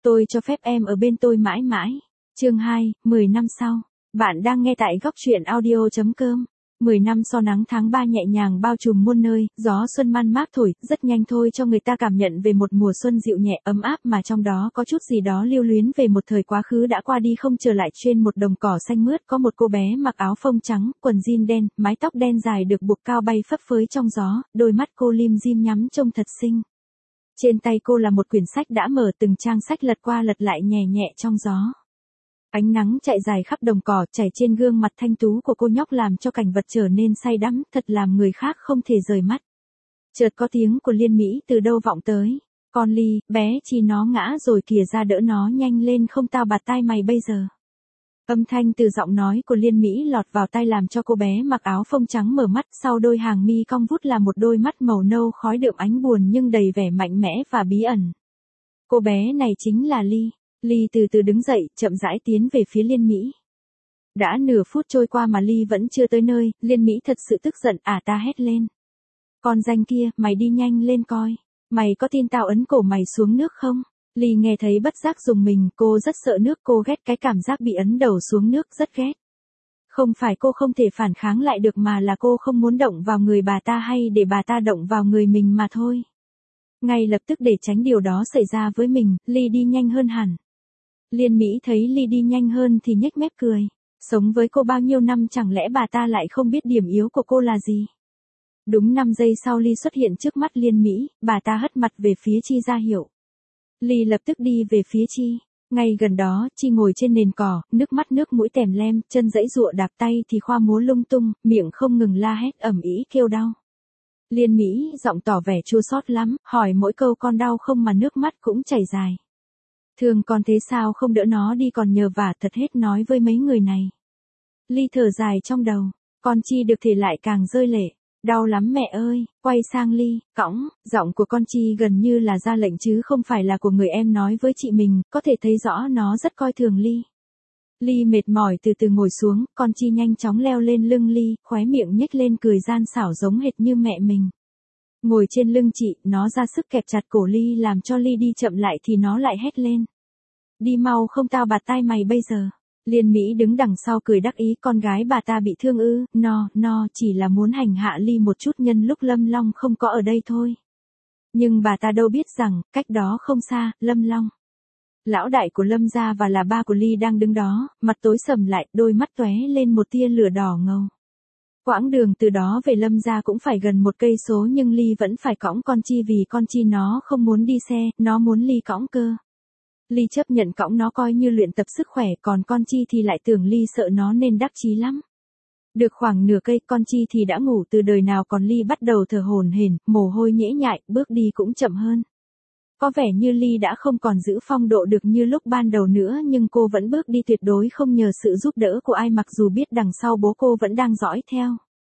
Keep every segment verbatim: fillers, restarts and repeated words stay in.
Tôi cho phép em ở bên tôi mãi mãi. Chương hai, mười năm sau. Bạn đang nghe tại góc truyện audio chấm com. mười năm sau nắng tháng ba nhẹ nhàng bao trùm muôn nơi, gió xuân man mát thổi, rất nhanh thôi cho người ta cảm nhận về một mùa xuân dịu nhẹ ấm áp mà trong đó có chút gì đó lưu luyến về một thời quá khứ đã qua đi không trở lại. Trên một đồng cỏ xanh mướt có một cô bé mặc áo phông trắng, quần jean đen, mái tóc đen dài được buộc cao bay phấp phới trong gió, đôi mắt cô lim dim nhắm trông thật xinh. Trên tay cô là một quyển sách đã mở, từng trang sách lật qua lật lại nhẹ nhẹ trong gió. Ánh nắng chạy dài khắp đồng cỏ, chảy trên gương mặt thanh tú của cô nhóc làm cho cảnh vật trở nên say đắm, thật làm người khác không thể rời mắt. Chợt có tiếng của Liên Mỹ từ đâu vọng tới. Con Ly, bé Chi nó ngã rồi kìa, ra đỡ nó nhanh lên không tao bạt tai mày bây giờ. Âm thanh từ giọng nói của Liên Mỹ lọt vào tai làm cho cô bé mặc áo phông trắng mở mắt, sau đôi hàng mi cong vút là một đôi mắt màu nâu khói đượm ánh buồn nhưng đầy vẻ mạnh mẽ và bí ẩn. Cô bé này chính là Ly. Ly từ từ đứng dậy, chậm rãi tiến về phía Liên Mỹ. Đã nửa phút trôi qua mà Ly vẫn chưa tới nơi, Liên Mỹ thật sự tức giận, à ta hét lên. Con danh kia, mày đi nhanh lên coi. Mày có tin tao ấn cổ mày xuống nước không? Ly nghe thấy bất giác dùng mình, cô rất sợ nước, cô ghét cái cảm giác bị ấn đầu xuống nước, rất ghét. Không phải cô không thể phản kháng lại được mà là cô không muốn động vào người bà ta hay để bà ta động vào người mình mà thôi. Ngay lập tức để tránh điều đó xảy ra với mình, Ly đi nhanh hơn hẳn. Liên Mỹ thấy Ly đi nhanh hơn thì nhếch mép cười. Sống với cô bao nhiêu năm chẳng lẽ bà ta lại không biết điểm yếu của cô là gì? Đúng năm giây sau Ly xuất hiện trước mắt Liên Mỹ, bà ta hất mặt về phía Chi ra hiệu. Ly lập tức đi về phía Chi. Ngay gần đó, Chi ngồi trên nền cỏ, nước mắt nước mũi tèm lem, chân giãy giụa đạp tay thì khoa múa lung tung, miệng không ngừng la hét ầm ĩ kêu đau. Liên Mỹ giọng tỏ vẻ chua xót lắm, hỏi mỗi câu con đau không mà nước mắt cũng chảy dài. Thường con thế sao không đỡ nó đi còn nhờ vả thật hết nói với mấy người này. Ly thở dài trong đầu, con Chi được thì lại càng rơi lệ. Đau lắm mẹ ơi, quay sang Ly, cõng, giọng của con Chi gần như là ra lệnh chứ không phải là của người em nói với chị mình, có thể thấy rõ nó rất coi thường Ly. Ly mệt mỏi từ từ ngồi xuống, con Chi nhanh chóng leo lên lưng Ly, khóe miệng nhếch lên cười gian xảo giống hệt như mẹ mình. Ngồi trên lưng chị, nó ra sức kẹp chặt cổ Ly làm cho Ly đi chậm lại thì nó lại hét lên. Đi mau không tao bạt tai mày bây giờ. Liên Mỹ đứng đằng sau cười đắc ý, con gái bà ta bị thương ư, no, no, chỉ là muốn hành hạ Ly một chút nhân lúc Lâm Long không có ở đây thôi. Nhưng bà ta đâu biết rằng, cách đó không xa, Lâm Long. Lão đại của Lâm gia và là ba của Ly đang đứng đó, mặt tối sầm lại, đôi mắt tóe lên một tia lửa đỏ ngầu. Quãng đường từ đó về Lâm gia cũng phải gần một cây số nhưng Ly vẫn phải cõng con Chi vì con Chi nó không muốn đi xe, nó muốn Ly cõng cơ. Ly chấp nhận cõng nó coi như luyện tập sức khỏe, còn con Chi thì lại tưởng Ly sợ nó nên đắc chí lắm. Được khoảng nửa cây, con Chi thì đã ngủ từ đời nào còn Ly bắt đầu thở hổn hển, mồ hôi nhễ nhại, bước đi cũng chậm hơn. Có vẻ như Ly đã không còn giữ phong độ được như lúc ban đầu nữa nhưng cô vẫn bước đi tuyệt đối không nhờ sự giúp đỡ của ai mặc dù biết đằng sau bố cô vẫn đang dõi theo.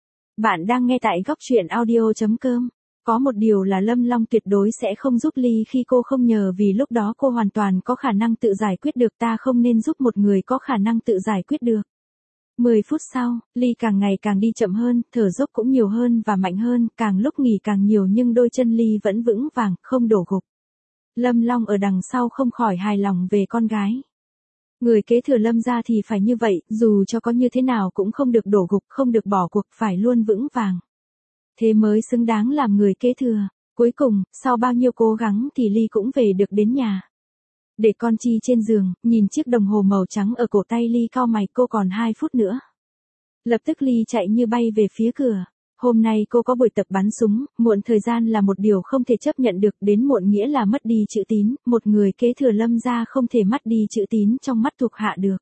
Bạn đang nghe tại góc truyện audio chấm com. Có một điều là Lâm Long tuyệt đối sẽ không giúp Ly khi cô không nhờ vì lúc đó cô hoàn toàn có khả năng tự giải quyết được, ta không nên giúp một người có khả năng tự giải quyết được. mười phút sau, Ly càng ngày càng đi chậm hơn, thở dốc cũng nhiều hơn và mạnh hơn, càng lúc nghỉ càng nhiều nhưng đôi chân Ly vẫn vững vàng, không đổ gục. Lâm Long ở đằng sau không khỏi hài lòng về con gái. Người kế thừa Lâm gia thì phải như vậy, dù cho có như thế nào cũng không được đổ gục, không được bỏ cuộc, phải luôn vững vàng. Thế mới xứng đáng làm người kế thừa. Cuối cùng, sau bao nhiêu cố gắng thì Ly cũng về được đến nhà. Để con Chi trên giường, nhìn chiếc đồng hồ màu trắng ở cổ tay Ly cau mày, cô còn hai phút nữa. Lập tức Ly chạy như bay về phía cửa. Hôm nay cô có buổi tập bắn súng, muộn thời gian là một điều không thể chấp nhận được, đến muộn nghĩa là mất đi chữ tín, một người kế thừa Lâm gia không thể mất đi chữ tín trong mắt thuộc hạ được.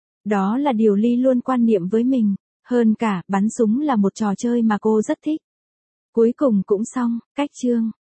Đó là điều Ly luôn quan niệm với mình, hơn cả, bắn súng là một trò chơi mà cô rất thích. Cuối cùng cũng xong, cách chương.